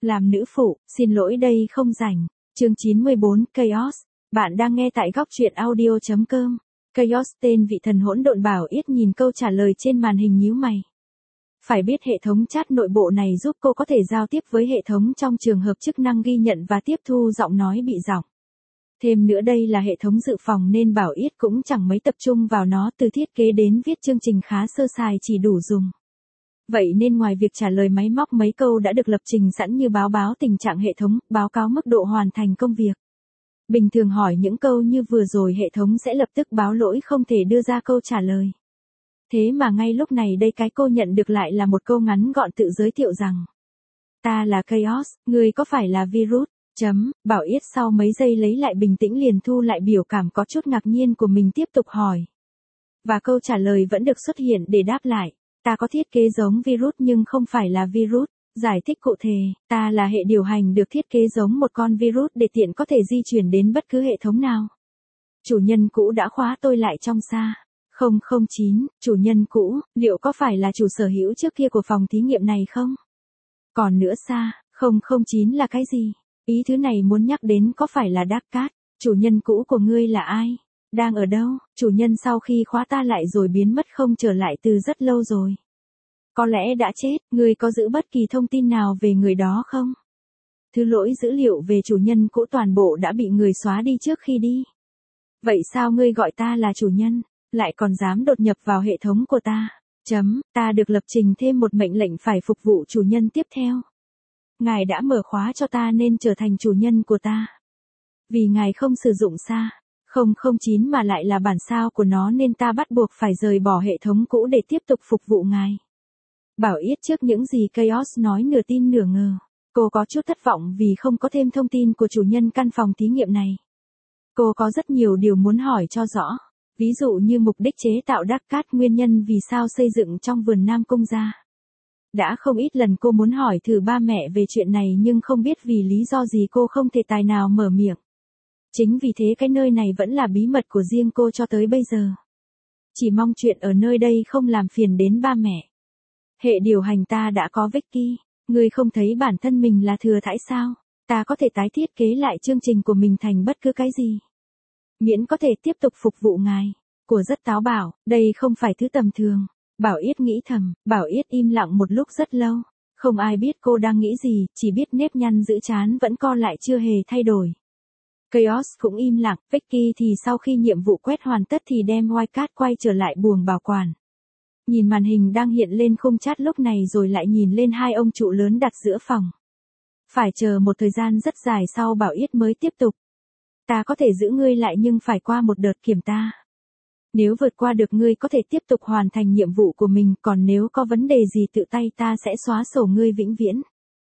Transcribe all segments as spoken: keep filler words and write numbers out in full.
Làm nữ phụ, xin lỗi đây không rảnh. Chương chín mươi bốn, Chaos. Bạn đang nghe tại góc truyện audio chấm com. Chaos tên vị thần hỗn độn Bảo Yết nhìn câu trả lời trên màn hình nhíu mày. Phải biết hệ thống chat nội bộ này giúp cô có thể giao tiếp với hệ thống trong trường hợp chức năng ghi nhận và tiếp thu giọng nói bị giọng. Thêm nữa đây là hệ thống dự phòng nên Bảo Yết cũng chẳng mấy tập trung vào nó, từ thiết kế đến viết chương trình khá sơ sài chỉ đủ dùng. Vậy nên ngoài việc trả lời máy móc mấy câu đã được lập trình sẵn như báo báo tình trạng hệ thống, báo cáo mức độ hoàn thành công việc. Bình thường hỏi những câu như vừa rồi hệ thống sẽ lập tức báo lỗi không thể đưa ra câu trả lời. Thế mà ngay lúc này đây cái cô nhận được lại là một câu ngắn gọn tự giới thiệu rằng: Ta là Chaos, người có phải là virus? Chấm, Bảo Yết sau mấy giây lấy lại bình tĩnh liền thu lại biểu cảm có chút ngạc nhiên của mình tiếp tục hỏi. Và câu trả lời vẫn được xuất hiện để đáp lại. Ta có thiết kế giống virus nhưng không phải là virus. Giải thích cụ thể, ta là hệ điều hành được thiết kế giống một con virus để tiện có thể di chuyển đến bất cứ hệ thống nào. Chủ nhân cũ đã khóa tôi lại trong xa. không không chín, chủ nhân cũ, liệu có phải là chủ sở hữu trước kia của phòng thí nghiệm này không? Còn nữa xa, không không chín là cái gì? Ý thứ này muốn nhắc đến có phải là Dark Cat? Chủ nhân cũ của ngươi là ai? Đang ở đâu? Chủ nhân sau khi khóa ta lại rồi biến mất không trở lại từ rất lâu rồi. Có lẽ đã chết, ngươi có giữ bất kỳ thông tin nào về người đó không? Thứ lỗi dữ liệu về chủ nhân cũ toàn bộ đã bị người xóa đi trước khi đi. Vậy sao ngươi gọi ta là chủ nhân, lại còn dám đột nhập vào hệ thống của ta? Chấm, ta được lập trình thêm một mệnh lệnh phải phục vụ chủ nhân tiếp theo. Ngài đã mở khóa cho ta nên trở thành chủ nhân của ta. Vì ngài không sử dụng xa không không chín mà lại là bản sao của nó nên ta bắt buộc phải rời bỏ hệ thống cũ để tiếp tục phục vụ ngài. Bảo Yết trước những gì Chaos nói nửa tin nửa ngờ. Cô có chút thất vọng vì không có thêm thông tin của chủ nhân căn phòng thí nghiệm này. Cô có rất nhiều điều muốn hỏi cho rõ. Ví dụ như mục đích chế tạo Dark Cat, nguyên nhân vì sao xây dựng trong vườn Nam Cung gia. Đã không ít lần cô muốn hỏi thử ba mẹ về chuyện này nhưng không biết vì lý do gì cô không thể tài nào mở miệng. Chính vì thế cái nơi này vẫn là bí mật của riêng cô cho tới bây giờ. Chỉ mong chuyện ở nơi đây không làm phiền đến ba mẹ. Hệ điều hành ta đã có Vicky, ngươi không thấy bản thân mình là thừa thãi sao? Ta có thể tái thiết kế lại chương trình của mình thành bất cứ cái gì. Miễn có thể tiếp tục phục vụ ngài. Của rất táo bạo, đây không phải thứ tầm thường. Bảo Yết nghĩ thầm, Bảo Yết im lặng một lúc rất lâu. Không ai biết cô đang nghĩ gì, chỉ biết nếp nhăn giữ trán vẫn co lại chưa hề thay đổi. Chaos cũng im lặng, Vicky thì sau khi nhiệm vụ quét hoàn tất thì đem Wildcat quay trở lại buồng bảo quản. Nhìn màn hình đang hiện lên khung chat lúc này rồi lại nhìn lên hai ông trụ lớn đặt giữa phòng. Phải chờ một thời gian rất dài sau Bảo Yết mới tiếp tục. Ta có thể giữ ngươi lại nhưng phải qua một đợt kiểm tra. Nếu vượt qua được ngươi có thể tiếp tục hoàn thành nhiệm vụ của mình, còn nếu có vấn đề gì tự tay ta sẽ xóa sổ ngươi vĩnh viễn.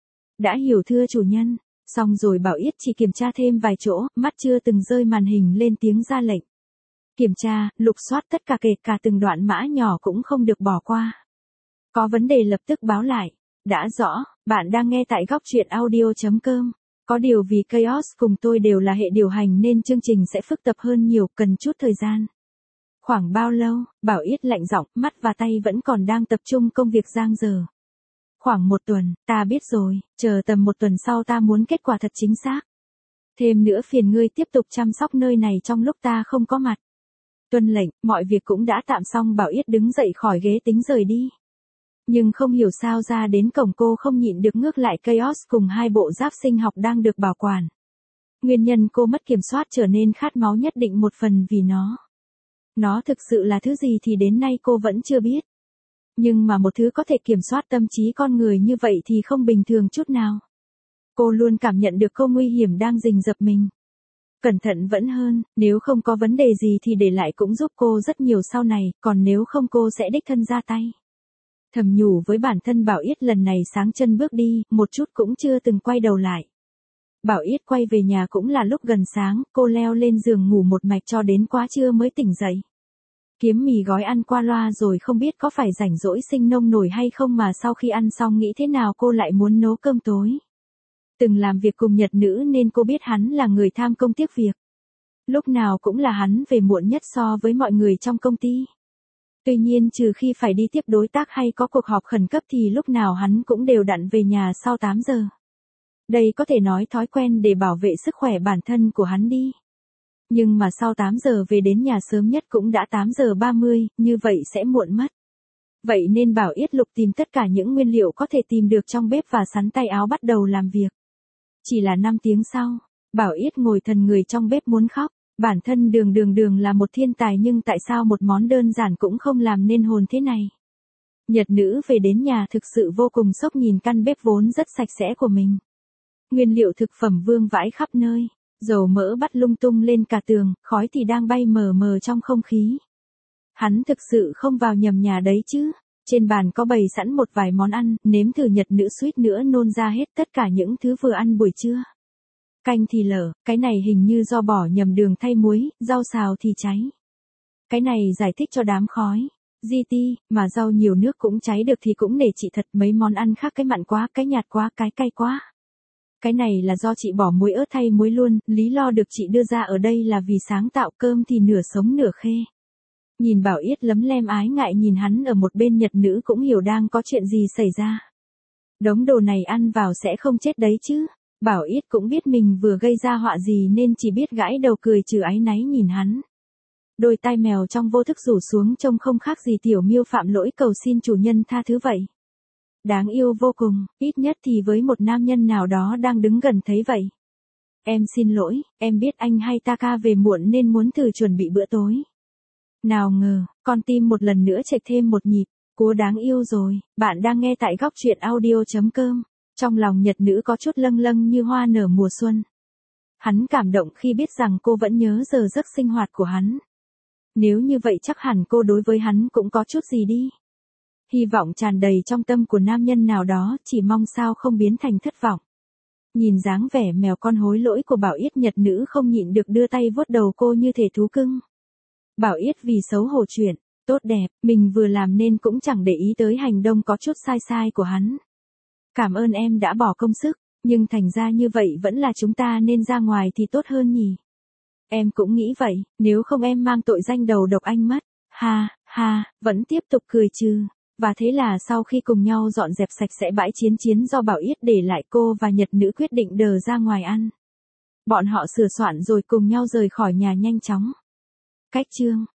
Đã hiểu thưa chủ nhân. Xong rồi Bảo Yết chỉ kiểm tra thêm vài chỗ, mắt chưa từng rơi màn hình lên tiếng ra lệnh. Kiểm tra, lục soát tất cả kể cả từng đoạn mã nhỏ cũng không được bỏ qua. Có vấn đề lập tức báo lại. Đã rõ, bạn đang nghe tại góc truyện audio chấm com. Có điều vì Chaos cùng tôi đều là hệ điều hành nên chương trình sẽ phức tạp hơn nhiều, cần chút thời gian. Khoảng bao lâu? Bảo Yết lạnh giọng, mắt và tay vẫn còn đang tập trung công việc giang dở. Khoảng một tuần, ta biết rồi, chờ tầm một tuần sau ta muốn kết quả thật chính xác. Thêm nữa phiền ngươi tiếp tục chăm sóc nơi này trong lúc ta không có mặt. Tuân lệnh, mọi việc cũng đã tạm xong. Bảo Yết đứng dậy khỏi ghế tính rời đi. Nhưng không hiểu sao ra đến cổng cô không nhịn được ngước lại Chaos cùng hai bộ giáp sinh học đang được bảo quản. Nguyên nhân cô mất kiểm soát trở nên khát máu nhất định một phần vì nó. Nó thực sự là thứ gì thì đến nay cô vẫn chưa biết. Nhưng mà một thứ có thể kiểm soát tâm trí con người như vậy thì không bình thường chút nào. Cô luôn cảm nhận được câu nguy hiểm đang rình rập mình. Cẩn thận vẫn hơn, nếu không có vấn đề gì thì để lại cũng giúp cô rất nhiều sau này, còn nếu không cô sẽ đích thân ra tay. Thầm nhủ với bản thân Bảo Yết lần này sáng chân bước đi, một chút cũng chưa từng quay đầu lại. Bảo Yết quay về nhà cũng là lúc gần sáng, cô leo lên giường ngủ một mạch cho đến quá trưa mới tỉnh dậy. Kiếm mì gói ăn qua loa rồi không biết có phải rảnh rỗi sinh nông nổi hay không mà sau khi ăn xong nghĩ thế nào cô lại muốn nấu cơm tối. Từng làm việc cùng Nhật nữ nên cô biết hắn là người tham công tiếc việc. Lúc nào cũng là hắn về muộn nhất so với mọi người trong công ty. Tuy nhiên trừ khi phải đi tiếp đối tác hay có cuộc họp khẩn cấp thì lúc nào hắn cũng đều đặn về nhà sau tám giờ. Đây có thể nói thói quen để bảo vệ sức khỏe bản thân của hắn đi. Nhưng mà sau tám giờ về đến nhà sớm nhất cũng đã tám giờ ba mươi, như vậy sẽ muộn mất. Vậy nên Bảo Yết lục tìm tất cả những nguyên liệu có thể tìm được trong bếp và sắn tay áo bắt đầu làm việc. Chỉ là năm tiếng sau, Bảo Yết ngồi thần người trong bếp muốn khóc. Bản thân đường đường đường là một thiên tài nhưng tại sao một món đơn giản cũng không làm nên hồn thế này. Nhật nữ về đến nhà thực sự vô cùng sốc nhìn căn bếp vốn rất sạch sẽ của mình. Nguyên liệu thực phẩm vương vãi khắp nơi, dầu mỡ bắt lung tung lên cả tường, khói thì đang bay mờ mờ trong không khí. Hắn thực sự không vào nhầm nhà đấy chứ. Trên bàn có bày sẵn một vài món ăn, nếm thử Nhật nữ suýt nữa nôn ra hết tất cả những thứ vừa ăn buổi trưa. Canh thì lở, cái này hình như do bỏ nhầm đường thay muối, rau xào thì cháy. Cái này giải thích cho đám khói. gi tê, mà rau nhiều nước cũng cháy được thì cũng nể chị thật, mấy món ăn khác cái mặn quá, cái nhạt quá, cái cay quá. Cái này là do chị bỏ muối ớt thay muối luôn, lý do được chị đưa ra ở đây là vì sáng tạo cơm thì nửa sống nửa khê. Nhìn Bảo Yết lấm lem ái ngại nhìn hắn ở một bên, Nhật nữ cũng hiểu đang có chuyện gì xảy ra. Đống đồ này ăn vào sẽ không chết đấy chứ. Bảo Yết cũng biết mình vừa gây ra họa gì nên chỉ biết gãi đầu cười trừ áy náy nhìn hắn. Đôi tai mèo trong vô thức rủ xuống trông không khác gì tiểu miêu phạm lỗi cầu xin chủ nhân tha thứ vậy. Đáng yêu vô cùng, ít nhất thì với một nam nhân nào đó đang đứng gần thấy vậy. Em xin lỗi, em biết anh hay Taka về muộn nên muốn thử chuẩn bị bữa tối. Nào ngờ, con tim một lần nữa chệch thêm một nhịp. Cú đáng yêu rồi, bạn đang nghe tại góc truyện audio chấm com. Trong lòng Nhật nữ có chút lâng lâng như hoa nở mùa xuân. Hắn cảm động khi biết rằng cô vẫn nhớ giờ giấc sinh hoạt của hắn. Nếu như vậy chắc hẳn cô đối với hắn cũng có chút gì đi. Hy vọng tràn đầy trong tâm của nam nhân nào đó, chỉ mong sao không biến thành thất vọng. Nhìn dáng vẻ mèo con hối lỗi của Bảo Yết, Nhật nữ không nhịn được đưa tay vuốt đầu cô như thể thú cưng. Bảo Yết vì xấu hổ chuyện, tốt đẹp, mình vừa làm nên cũng chẳng để ý tới hành động có chút sai sai của hắn. Cảm ơn em đã bỏ công sức, nhưng thành ra như vậy vẫn là chúng ta nên ra ngoài thì tốt hơn nhỉ. Em cũng nghĩ vậy, nếu không em mang tội danh đầu độc anh mất. Ha, ha, vẫn tiếp tục cười trừ. Và thế là sau khi cùng nhau dọn dẹp sạch sẽ bãi chiến chiến do Bảo Yết để lại, cô và Nhật nữ quyết định đờ ra ngoài ăn. Bọn họ sửa soạn rồi cùng nhau rời khỏi nhà nhanh chóng. Cách chương